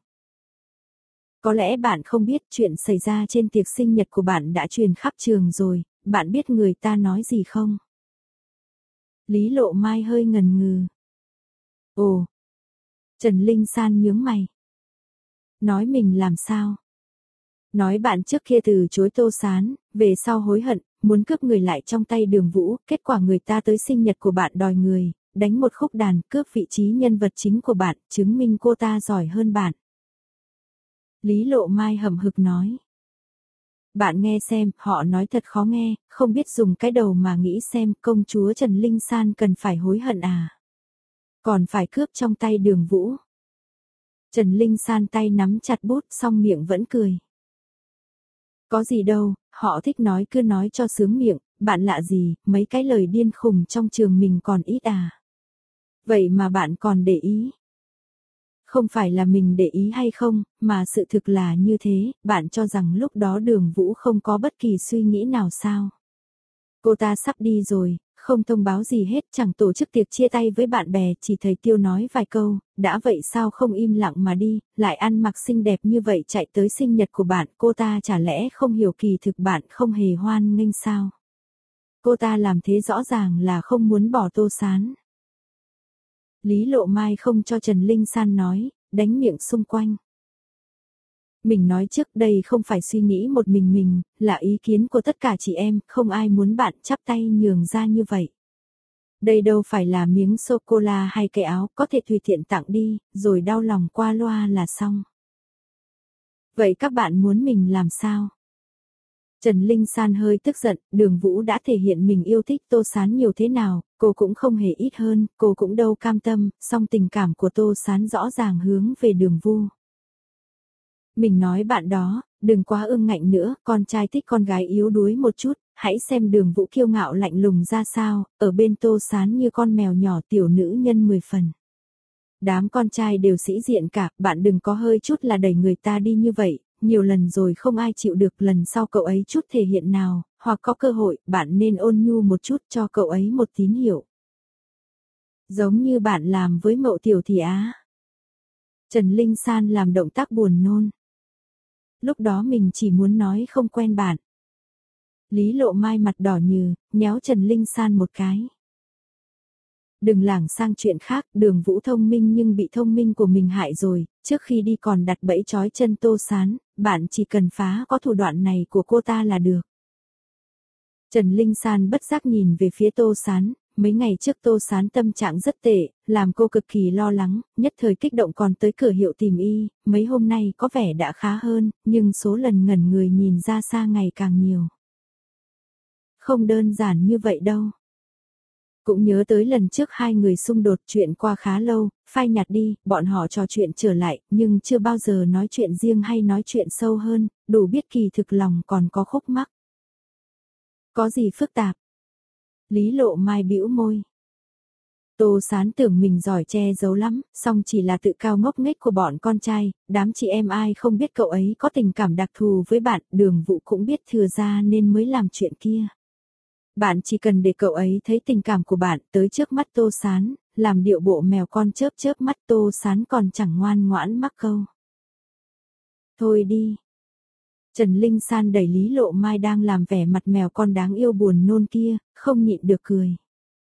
Có lẽ bạn không biết chuyện xảy ra trên tiệc sinh nhật của bạn đã truyền khắp trường rồi, bạn biết người ta nói gì không? Lý Lộ Mai hơi ngần ngừ. Ồ! Trần Linh San nhướng mày. Nói mình làm sao? Nói bạn trước kia từ chối Tô Sán, về sau hối hận, muốn cướp người lại trong tay Đường Vũ, kết quả người ta tới sinh nhật của bạn đòi người, đánh một khúc đàn, cướp vị trí nhân vật chính của bạn, chứng minh cô ta giỏi hơn bạn. Lý Lộ Mai hậm hực nói. Bạn nghe xem, họ nói thật khó nghe, không biết dùng cái đầu mà nghĩ xem công chúa Trần Linh San cần phải hối hận à. Còn phải cướp trong tay Đường Vũ. Trần Linh San tay nắm chặt bút song miệng vẫn cười. Có gì đâu, họ thích nói cứ nói cho sướng miệng, bạn lạ gì, mấy cái lời điên khùng trong trường mình còn ít à. Vậy mà bạn còn để ý. Không phải là mình để ý hay không, mà sự thực là như thế, bạn cho rằng lúc đó Đường Vũ không có bất kỳ suy nghĩ nào sao. Cô ta sắp đi rồi, không thông báo gì hết, chẳng tổ chức tiệc chia tay với bạn bè, chỉ thầy Tiêu nói vài câu, đã vậy sao không im lặng mà đi, lại ăn mặc xinh đẹp như vậy chạy tới sinh nhật của bạn, cô ta chả lẽ không hiểu kỳ thực bạn không hề hoan nghênh sao. Cô ta làm thế rõ ràng là không muốn bỏ Tô Sán. Lý Lộ Mai không cho Trần Linh San nói, đánh miệng xung quanh. Mình nói trước đây không phải suy nghĩ một mình mình, là ý kiến của tất cả chị em, không ai muốn bạn chắp tay nhường ra như vậy. Đây đâu phải là miếng sô-cô-la hay cái áo, có thể tùy tiện tặng đi, rồi đau lòng qua loa là xong. Vậy các bạn muốn mình làm sao? Trần Linh San hơi tức giận, Đường Vũ đã thể hiện mình yêu thích Tô Sán nhiều thế nào, cô cũng không hề ít hơn, cô cũng đâu cam tâm, song tình cảm của Tô Sán rõ ràng hướng về Đường Vũ. Mình nói bạn đó, đừng quá ương ngạnh nữa, con trai thích con gái yếu đuối một chút, hãy xem Đường Vũ kiêu ngạo lạnh lùng ra sao, ở bên Tô Sán như con mèo nhỏ tiểu nữ nhân mười phần. Đám con trai đều sĩ diện cả, bạn đừng có hơi chút là đẩy người ta đi như vậy, nhiều lần rồi không ai chịu được, lần sau cậu ấy chút thể hiện nào, hoặc có cơ hội, bạn nên ôn nhu một chút cho cậu ấy một tín hiệu. Giống như bạn làm với Mậu Tiểu thì á. Trần Linh San làm động tác buồn nôn. Lúc đó mình chỉ muốn nói không quen bạn. Lý Lộ Mai mặt đỏ nhừ, nhéo Trần Linh San một cái. Đừng lảng sang chuyện khác, Đường Vũ thông minh nhưng bị thông minh của mình hại rồi, trước khi đi còn đặt bẫy trói chân Tô Sán, bạn chỉ cần phá có thủ đoạn này của cô ta là được. Trần Linh San bất giác nhìn về phía Tô Sán, mấy ngày trước Tô Sán tâm trạng rất tệ, làm cô cực kỳ lo lắng, nhất thời kích động còn tới cửa hiệu tìm y, mấy hôm nay có vẻ đã khá hơn, nhưng số lần ngẩn người nhìn ra xa ngày càng nhiều. Không đơn giản như vậy đâu. Cũng nhớ tới lần trước hai người xung đột, chuyện qua khá lâu, phai nhạt đi, bọn họ trò chuyện trở lại, nhưng chưa bao giờ nói chuyện riêng hay nói chuyện sâu hơn, đủ biết kỳ thực lòng còn có khúc mắc. Có gì phức tạp? Lý Lộ Mai bĩu môi. Tô Sán tưởng mình giỏi che giấu lắm, song chỉ là tự cao ngốc nghếch của bọn con trai, đám chị em ai không biết cậu ấy có tình cảm đặc thù với bạn, Đường Vũ cũng biết thừa ra nên mới làm chuyện kia. Bạn chỉ cần để cậu ấy thấy tình cảm của bạn tới trước mắt Tô Sán, làm điệu bộ mèo con chớp chớp mắt, Tô Sán còn chẳng ngoan ngoãn mắc câu. Thôi đi. Trần Linh San đẩy Lý Lộ Mai đang làm vẻ mặt mèo con đáng yêu buồn nôn kia, không nhịn được cười.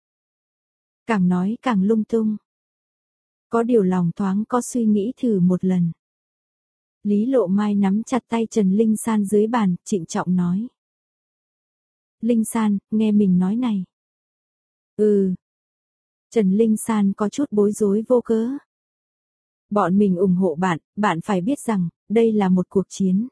Càng nói càng lung tung. Có điều lòng thoáng có suy nghĩ thử một lần. Lý Lộ Mai nắm chặt tay Trần Linh San dưới bàn, trịnh trọng nói. Linh San, nghe mình nói này. Ừ. Trần Linh San có chút bối rối vô cớ. Bọn mình ủng hộ bạn, bạn phải biết rằng, đây là một cuộc chiến.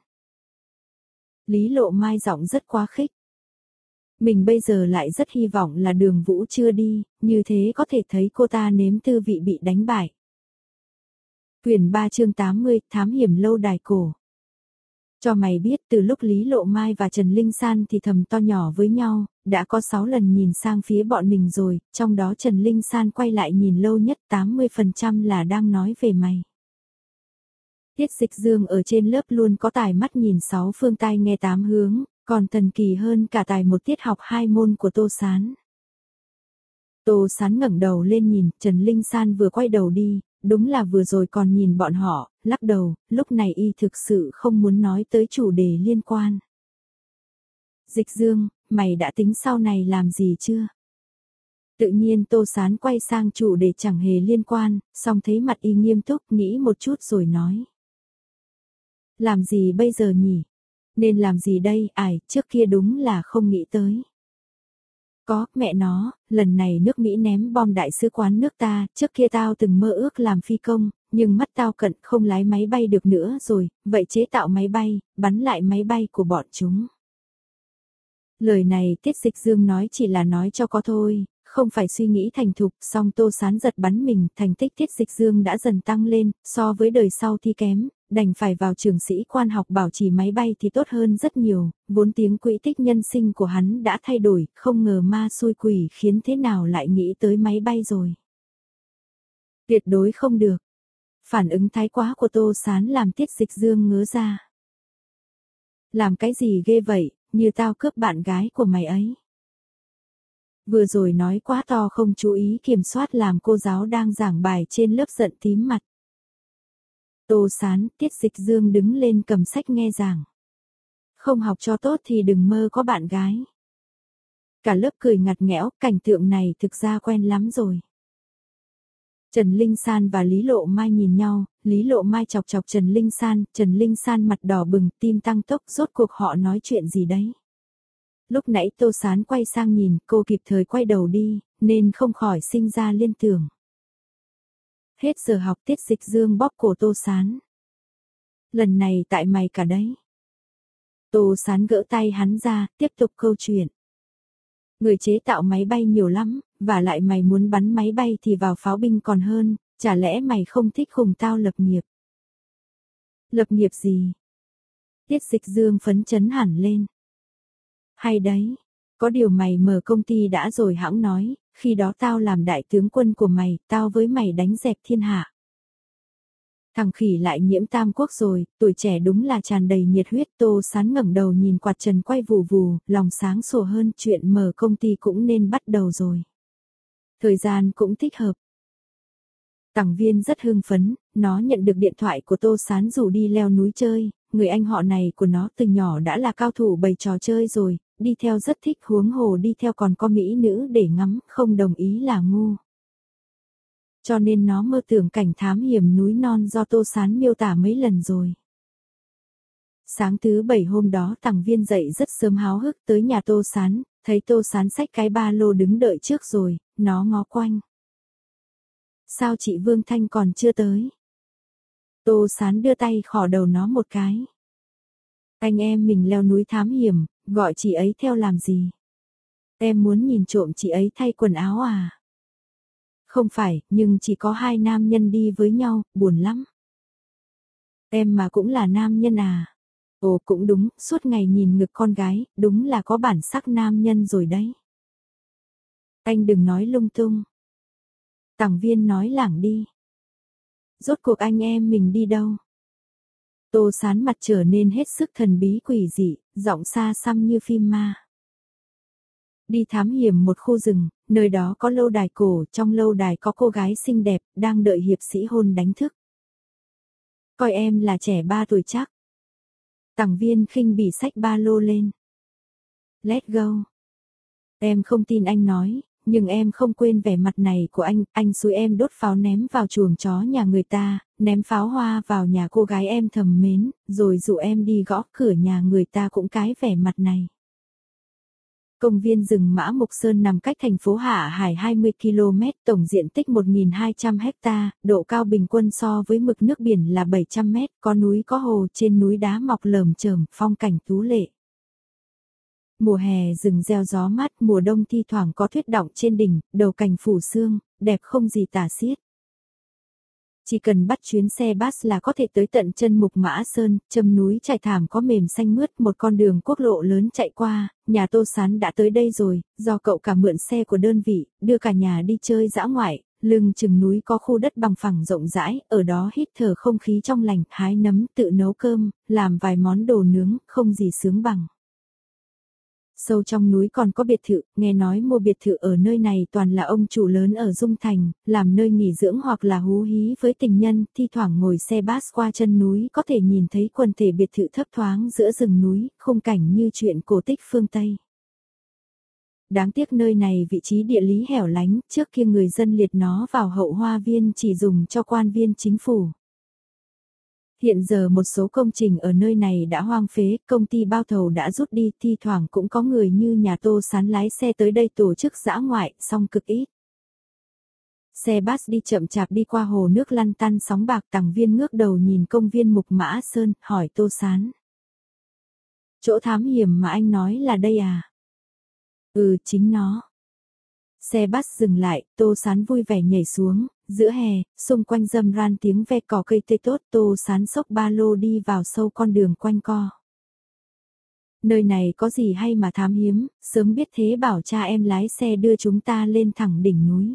Lý Lộ Mai giọng rất quá khích. Mình bây giờ lại rất hy vọng là Đường Vũ chưa đi, như thế có thể thấy cô ta nếm tư vị bị đánh bại. Quyển ba chương tám mươi, thám hiểm lâu đài cổ. Cho mày biết từ lúc Lý Lộ Mai và Trần Linh San thì thầm to nhỏ với nhau, đã có sáu lần nhìn sang phía bọn mình rồi, trong đó Trần Linh San quay lại nhìn lâu nhất tám mươi phần trăm là đang nói về mày. Tiết Dịch Dương ở trên lớp luôn có tài mắt nhìn sáu phương tai nghe tám hướng, còn thần kỳ hơn cả tài một tiết học hai môn của Tô Sán. Tô Sán ngẩng đầu lên nhìn, Trần Linh San vừa quay đầu đi, đúng là vừa rồi còn nhìn bọn họ, lắc đầu, lúc này y thực sự không muốn nói tới chủ đề liên quan. Dịch Dương, mày đã tính sau này làm gì chưa? Tự nhiên Tô Sán quay sang chủ đề chẳng hề liên quan, song thấy mặt y nghiêm túc, nghĩ một chút rồi nói. Làm gì bây giờ nhỉ? Nên làm gì đây? Ải, trước kia đúng là không nghĩ tới. Có, mẹ nó, lần này nước Mỹ ném bom đại sứ quán nước ta, trước kia tao từng mơ ước làm phi công, nhưng mắt tao cận không lái máy bay được nữa rồi, vậy chế tạo máy bay, bắn lại máy bay của bọn chúng. Lời này Tiết Dịch Dương nói chỉ là nói cho có thôi, không phải suy nghĩ thành thục, song Tô Sán giật bắn mình, thành tích Tiết Dịch Dương đã dần tăng lên, so với đời sau thi kém, đành phải vào trường sĩ quan học bảo trì máy bay thì tốt hơn rất nhiều, vốn tiếng quỹ tích nhân sinh của hắn đã thay đổi, không ngờ ma xui quỷ khiến thế nào lại nghĩ tới máy bay rồi. Tuyệt đối không được. Phản ứng thái quá của Tô Sán làm Tiết Dịch Dương ngớ ra. Làm cái gì ghê vậy, như tao cướp bạn gái của mày ấy. Vừa rồi nói quá to không chú ý kiểm soát làm cô giáo đang giảng bài trên lớp giận tím mặt. Tô Sán, Tiết Dịch Dương đứng lên cầm sách nghe giảng. Không học cho tốt thì đừng mơ có bạn gái. Cả lớp cười ngặt nghẽo, cảnh tượng này thực ra quen lắm rồi. Trần Linh San và Lý Lộ Mai nhìn nhau, Lý Lộ Mai chọc chọc Trần Linh San, Trần Linh San mặt đỏ bừng, tim tăng tốc, rốt cuộc họ nói chuyện gì đấy. Lúc nãy Tô Sán quay sang nhìn, cô kịp thời quay đầu đi, nên không khỏi sinh ra liên tưởng. Hết giờ học, Tiết Dịch Dương bóp cổ Tô Sán. Lần này tại mày cả đấy. Tô Sán gỡ tay hắn ra, tiếp tục câu chuyện. Người chế tạo máy bay nhiều lắm, và lại mày muốn bắn máy bay thì vào pháo binh còn hơn, chả lẽ mày không thích cùng tao lập nghiệp? Lập nghiệp gì? Tiết Dịch Dương phấn chấn hẳn lên. Hay đấy, có điều mày mở công ty đã rồi hãng nói, khi đó tao làm đại tướng quân của mày, tao với mày đánh dẹp thiên hạ. Thằng khỉ lại nhiễm tam quốc rồi, tuổi trẻ đúng là tràn đầy nhiệt huyết. Tô Sán ngẩng đầu nhìn quạt trần quay vù vù, lòng sáng sủa hơn, chuyện mở công ty cũng nên bắt đầu rồi. Thời gian cũng thích hợp. Tằng Viên rất hưng phấn, nó nhận được điện thoại của Tô Sán rủ đi leo núi chơi, người anh họ này của nó từ nhỏ đã là cao thủ bày trò chơi rồi, đi theo rất thích, huống hồ đi theo còn có mỹ nữ để ngắm, không đồng ý là ngu. Cho nên nó mơ tưởng cảnh thám hiểm núi non do Tô Sán miêu tả mấy lần rồi. Sáng thứ bảy hôm đó Tằng Viên dậy rất sớm háo hức tới nhà Tô Sán, thấy Tô Sán xách cái ba lô đứng đợi trước rồi, nó ngó quanh. Sao chị Vương Thanh còn chưa tới? Tô Sán đưa tay khỏ đầu nó một cái. Anh em mình leo núi thám hiểm, gọi chị ấy theo làm gì? Em muốn nhìn trộm chị ấy thay quần áo à? Không phải, nhưng chỉ có hai nam nhân đi với nhau, buồn lắm. Em mà cũng là nam nhân à? Ồ cũng đúng, suốt ngày nhìn ngực con gái, đúng là có bản sắc nam nhân rồi đấy. Anh đừng nói lung tung. Tằng Viên nói lảng đi. Rốt cuộc anh em mình đi đâu? Tô Sán mặt trở nên hết sức thần bí quỷ dị, giọng xa xăm như phim ma. Đi thám hiểm một khu rừng, nơi đó có lâu đài cổ, trong lâu đài có cô gái xinh đẹp, đang đợi hiệp sĩ hôn đánh thức. Coi em là trẻ ba tuổi chắc. Tằng Viên khinh bỉ xách ba lô lên. Let's go. Em không tin anh nói, nhưng em không quên vẻ mặt này của anh, anh xúi em đốt pháo ném vào chuồng chó nhà người ta, ném pháo hoa vào nhà cô gái em thầm mến, rồi dụ em đi gõ cửa nhà người ta cũng cái vẻ mặt này. Công viên rừng Mã Mục Sơn nằm cách thành phố Hạ Hải hai mươi ki lô mét, tổng diện tích một nghìn hai trăm héc ta, độ cao bình quân so với mực nước biển là bảy trăm mét, có núi có hồ, trên núi đá mọc lởm chởm, phong cảnh tú lệ. Mùa hè rừng reo gió mát, mùa đông thi thoảng có tuyết đọng trên đỉnh, đầu cành phủ sương, đẹp không gì tả xiết. Chỉ cần bắt chuyến xe bus là có thể tới tận chân Mục Mã Sơn, châm núi trải thảm có mềm xanh mướt, một con đường quốc lộ lớn chạy qua, nhà Tô Sán đã tới đây rồi, do cậu cả mượn xe của đơn vị, đưa cả nhà đi chơi dã ngoại, lưng chừng núi có khu đất bằng phẳng rộng rãi, ở đó hít thở không khí trong lành, hái nấm, tự nấu cơm, làm vài món đồ nướng, không gì sướng bằng. Sâu trong núi còn có biệt thự, nghe nói mua biệt thự ở nơi này toàn là ông chủ lớn ở Dung Thành, làm nơi nghỉ dưỡng hoặc là hú hí với tình nhân, thi thoảng ngồi xe bus qua chân núi có thể nhìn thấy quần thể biệt thự thấp thoáng giữa rừng núi, khung cảnh như chuyện cổ tích phương Tây. Đáng tiếc nơi này vị trí địa lý hẻo lánh, trước kia người dân liệt nó vào hậu hoa viên chỉ dùng cho quan viên chính phủ. Hiện giờ một số công trình ở nơi này đã hoang phế, công ty bao thầu đã rút đi, thi thoảng cũng có người như nhà Tô Sán lái xe tới đây tổ chức dã ngoại, song cực ít. Xe bus đi chậm chạp đi qua hồ nước lăn tăn sóng bạc, Tằng Viên ngước đầu nhìn công viên Mục Mã Sơn, hỏi Tô Sán. Chỗ thám hiểm mà anh nói là đây à? Ừ, chính nó. Xe bus dừng lại, Tô Sán vui vẻ nhảy xuống, giữa hè, xung quanh râm ran tiếng ve cỏ cây tươi tốt, Tô Sán xốc ba lô đi vào sâu con đường quanh co. Nơi này có gì hay mà thám hiếm, sớm biết thế bảo cha em lái xe đưa chúng ta lên thẳng đỉnh núi.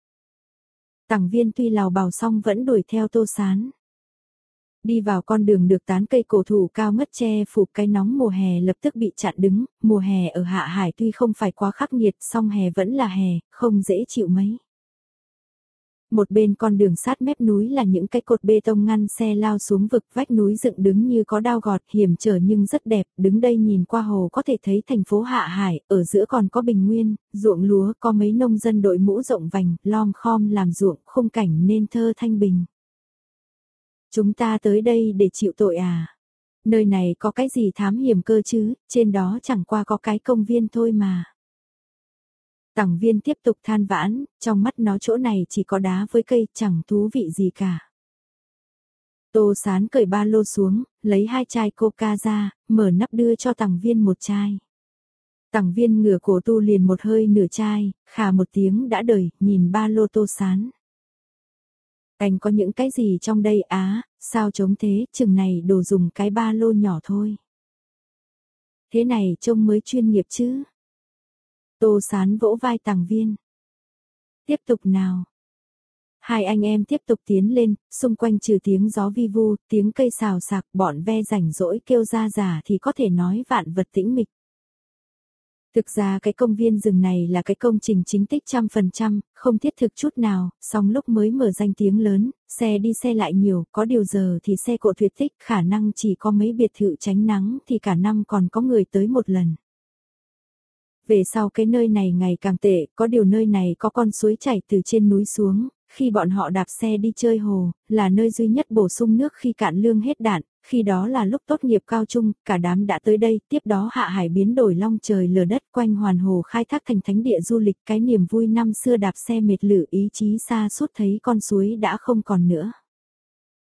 Tằng Viên tuy lào bảo xong vẫn đuổi theo Tô Sán. Đi vào con đường được tán cây cổ thụ cao ngất che phủ, cái nóng mùa hè lập tức bị chặn đứng, mùa hè ở Hạ Hải tuy không phải quá khắc nghiệt, song hè vẫn là hè, không dễ chịu mấy. Một bên con đường sát mép núi là những cái cột bê tông ngăn xe lao xuống vực, vách núi dựng đứng như có đao gọt, hiểm trở nhưng rất đẹp, đứng đây nhìn qua hồ có thể thấy thành phố Hạ Hải, ở giữa còn có bình nguyên, ruộng lúa, có mấy nông dân đội mũ rộng vành, lom khom làm ruộng, khung cảnh nên thơ thanh bình. Chúng ta tới đây để chịu tội à? Nơi này có cái gì thám hiểm cơ chứ, trên đó chẳng qua có cái công viên thôi mà. Tằng Viên tiếp tục than vãn, trong mắt nó chỗ này chỉ có đá với cây, chẳng thú vị gì cả. Tô Sán cởi ba lô xuống, lấy hai chai coca ra, mở nắp đưa cho Tằng Viên một chai. Tằng Viên ngửa cổ tu liền một hơi nửa chai, khà một tiếng đã đời, nhìn ba lô Tô Sán. Anh có những cái gì trong đây á, sao trống thế, chừng này đồ dùng cái ba lô nhỏ thôi. Thế này trông mới chuyên nghiệp chứ. Tô Sán vỗ vai Tằng Viên. Tiếp tục nào. Hai anh em tiếp tục tiến lên, xung quanh trừ tiếng gió vi vu, tiếng cây xào xạc, bọn ve rảnh rỗi kêu ra giả thì có thể nói vạn vật tĩnh mịch. Thực ra cái công viên rừng này là cái công trình chính tích trăm phần trăm, không thiết thực chút nào, song lúc mới mở danh tiếng lớn, xe đi xe lại nhiều, có điều giờ thì xe cộ tuyệt tích, khả năng chỉ có mấy biệt thự tránh nắng thì cả năm còn có người tới một lần. Về sau cái nơi này ngày càng tệ, có điều nơi này có con suối chảy từ trên núi xuống, khi bọn họ đạp xe đi chơi hồ, là nơi duy nhất bổ sung nước khi cạn lương hết đạn, khi đó là lúc tốt nghiệp cao trung, cả đám đã tới đây, tiếp đó hạ hải biến đổi long trời lở đất quanh hoàn hồ khai thác thành thánh địa du lịch, cái niềm vui năm xưa đạp xe mệt lử ý chí xa suốt thấy con suối đã không còn nữa.